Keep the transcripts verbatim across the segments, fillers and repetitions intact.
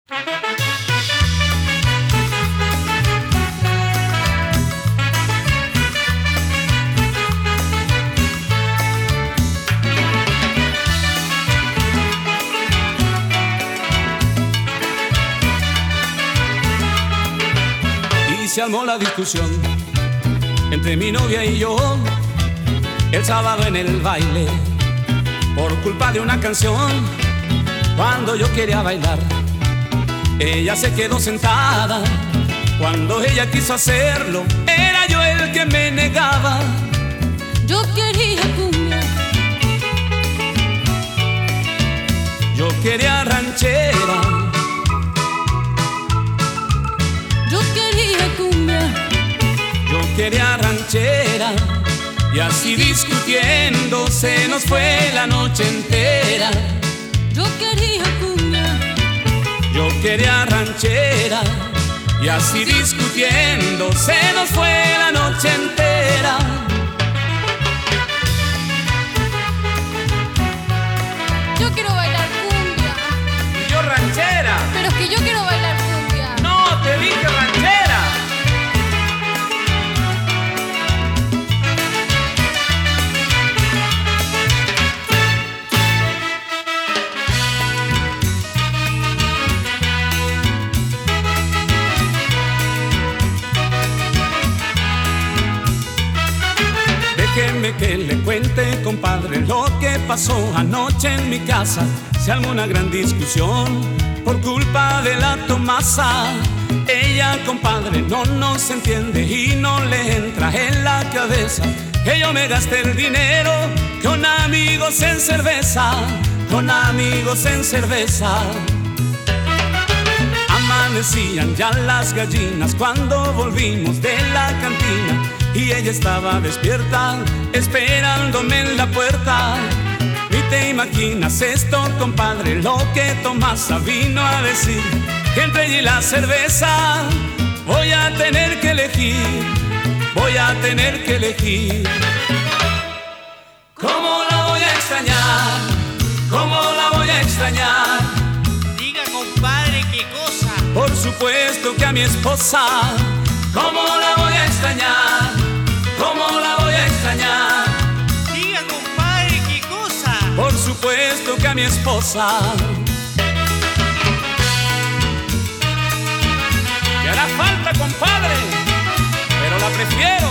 Se armó la discusión entre mi novia y yo el sábado en el baile por culpa de una canción. Cuando yo quería bailar, ella se quedó sentada. Cuando ella quiso hacerlo, era yo el que me negaba. Yo quería cumbia, yo quería ranchera, yo quería cumbia, yo quería ranchera. Y así discutiendo se nos fue la noche entera. yo quería cumbia, yo quería ranchera. Y así discutiendo se nos fue la noche entera. yo quiero bailar cumbia, Y yo ranchera. pero es que yo quiero bailar cumbia. No, te dije ranchera. Déjeme que le cuente, compadre, lo que pasó anoche en mi casa. Se armó una gran discusión por culpa de la Tomasa. Ella, compadre, no nos entiende y no le entra en la cabeza que yo me gasté el dinero con amigos en cerveza, con amigos en cerveza. Amanecían ya las gallinas cuando volvimos de la cantina y ella estaba despierta, esperándome en la puerta. Ni te imaginas esto, compadre, lo que Tomasa vino a decir, que entre ella y la cerveza voy a tener que elegir, voy a tener que elegir. ¿Cómo la voy a extrañar? ¿Cómo la voy a extrañar? Diga, compadre, ¿qué cosa? Por supuesto que a mi esposa. ¿Cómo la voy a extrañar? ¿Cómo la voy a extrañar? Diga, compadre, ¿qué cosa? Por supuesto que a mi esposa. Me hará falta, compadre, pero la prefiero.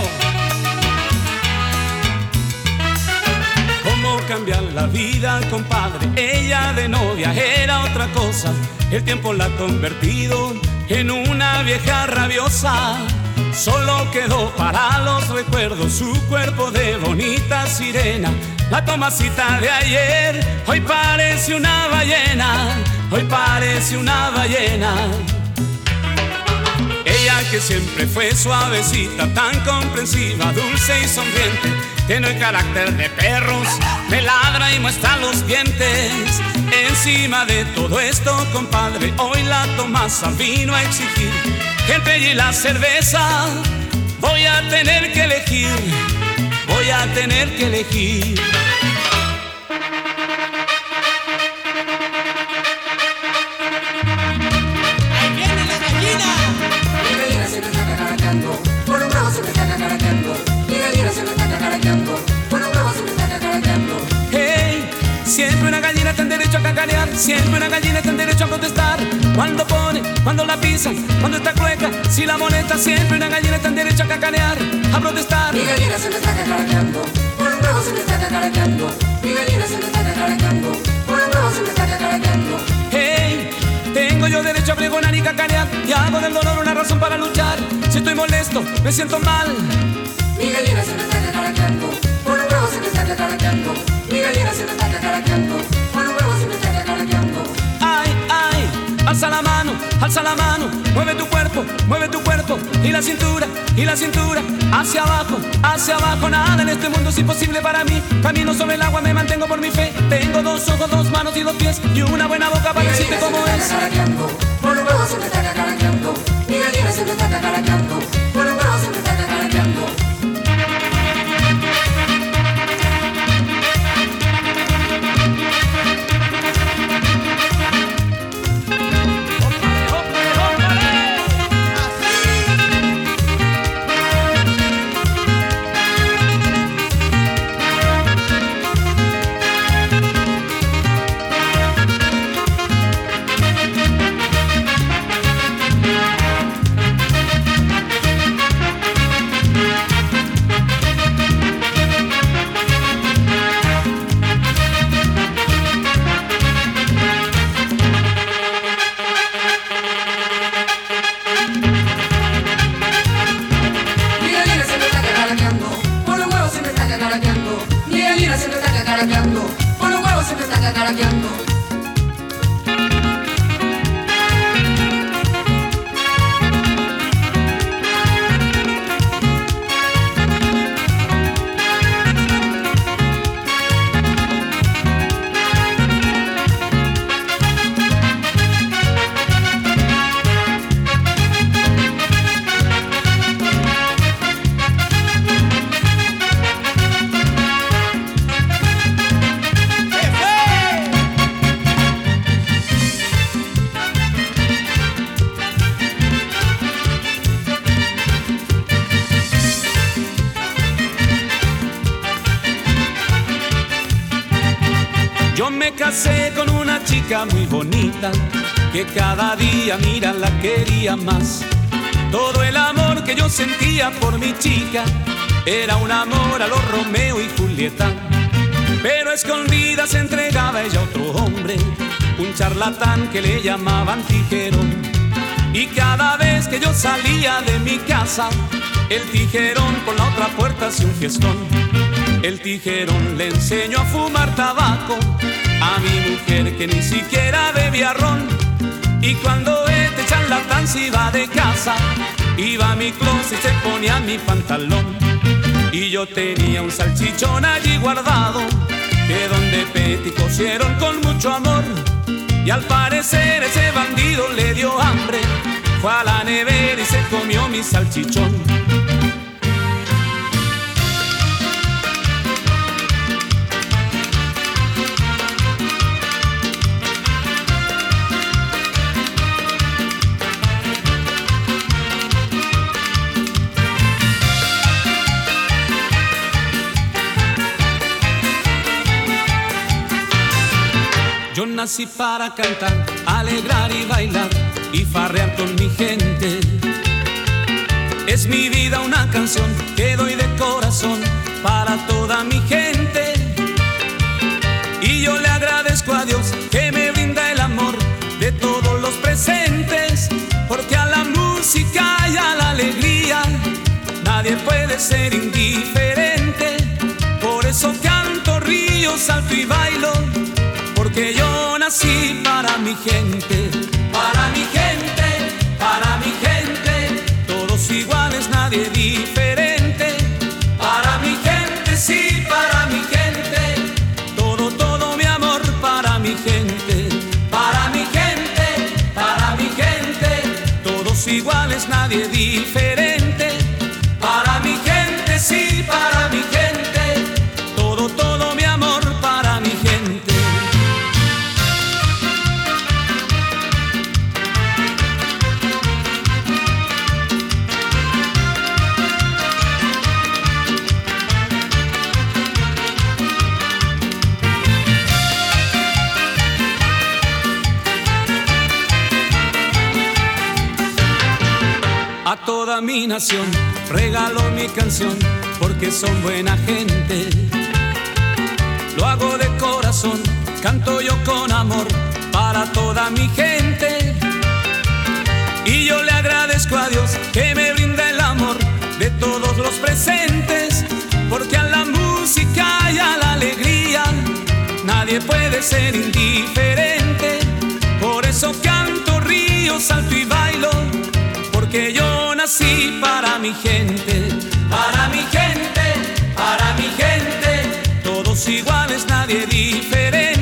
¿Cómo cambiar la vida, compadre? Ella de novia era otra cosa. El tiempo la ha convertido en una vieja rabiosa. Solo quedó para los recuerdos su cuerpo de bonita sirena. La Tomasita de ayer hoy parece una ballena, hoy parece una ballena. Ella que siempre fue suavecita, tan comprensiva, dulce y sonriente, tiene el carácter de perros, me ladra y muestra los dientes. Encima de todo esto, compadre, hoy la Tomasa vino a exigir que entre ella y la cerveza voy a tener que elegir, voy a tener que elegir. ¡Ahí viene la gallina! Mi gallina se me está cacaraqueando, por un bravo se me está cacaraqueando. Mi gallina se me está cacaraqueando, por un bravo se me está cacaraqueando. Hey, siempre una gallina está en derecho a cacarear, siempre una gallina está en derecho a protestar. Cuando pone, cuando la pisan, cuando está cueca, si la molesta, siempre una gallina está en derecho a cacarear, a protestar. Mi gallina se me está cacaraqueando, por un bravo se me está cacaraqueando. Mi gallina se me está cacaraqueando, por un bravo se me está cacaraqueando. Hey, tengo yo derecho a pregonar y cacarear, y hago del dolor una razón para luchar. Si estoy molesto, me siento mal. Mi gallina se me está cacaraqueando, por un bravo se me está cacaraqueando. Mi gallina se me está cacaraqueando, por un bravo se me está cacaraqueando. Ay, ay, alza la mano, alza la mano, mueve tu cuerpo, mueve tu cuerpo, y la cintura, y la cintura, hacia abajo, hacia abajo. Nada en este mundo es imposible para mí. Camino sobre el agua, me mantengo por mi fe. Tengo dos ojos, dos manos y dos pies, y una buena boca para decirte cómo es. Por un bravo se me está cacaraqueando, mi gallina se me está cacaraqueando, por un bravo se me está cacaraqueando. Opa. me casé con una chica muy bonita, que cada día, mira, la quería más. Todo el amor que yo sentía por mi chica era un amor a los Romeo y Julieta. Pero a escondidas se entregaba ella a otro hombre, un charlatán que le llamaban Tijerón. Y cada vez que yo salía de mi casa, el Tijerón por la otra puerta hacía un fiestón. El Tijerón le enseñó a fumar tabaco a mi mujer, que ni siquiera bebía ron. Y cuando este charlatán se iba de casa, iba a mi closet y se ponía mi pantalón. Y yo tenía un salchichón allí guardado, que donde Petty cocieron con mucho amor. Y al parecer ese bandido le dio hambre, fue a la nevera y se comió mi salchichón. Yo nací para cantar, alegrar y bailar y farrear con mi gente. Es mi vida una canción que doy de corazón para toda mi gente. Y yo le agradezco a Dios que me brinda el amor de todos los presentes, porque a la música y a la alegría nadie puede ser indiferente. Por eso canto, río, salto y bailo, porque yo nací para mi gente, para mi gente, para mi gente, todos iguales, nadie diferente. Para mi gente, sí, para mi gente, todo, todo mi amor para mi gente. Para mi gente, para mi gente, todos iguales, nadie diferente. Para mi gente, sí, para mi gente, todo, todo mi amor para mi gente. A toda mi nación regalo mi canción, porque son buena gente. Lo hago de corazón, canto yo con amor para toda mi gente. Y yo le agradezco a Dios que me brinda el amor de todos los presentes, porque a la música y a la alegría nadie puede ser indiferente. Por eso canto, río, salto y bailo, porque yo nací para mi gente, para mi gente, para mi gente, todos iguales, nadie diferente.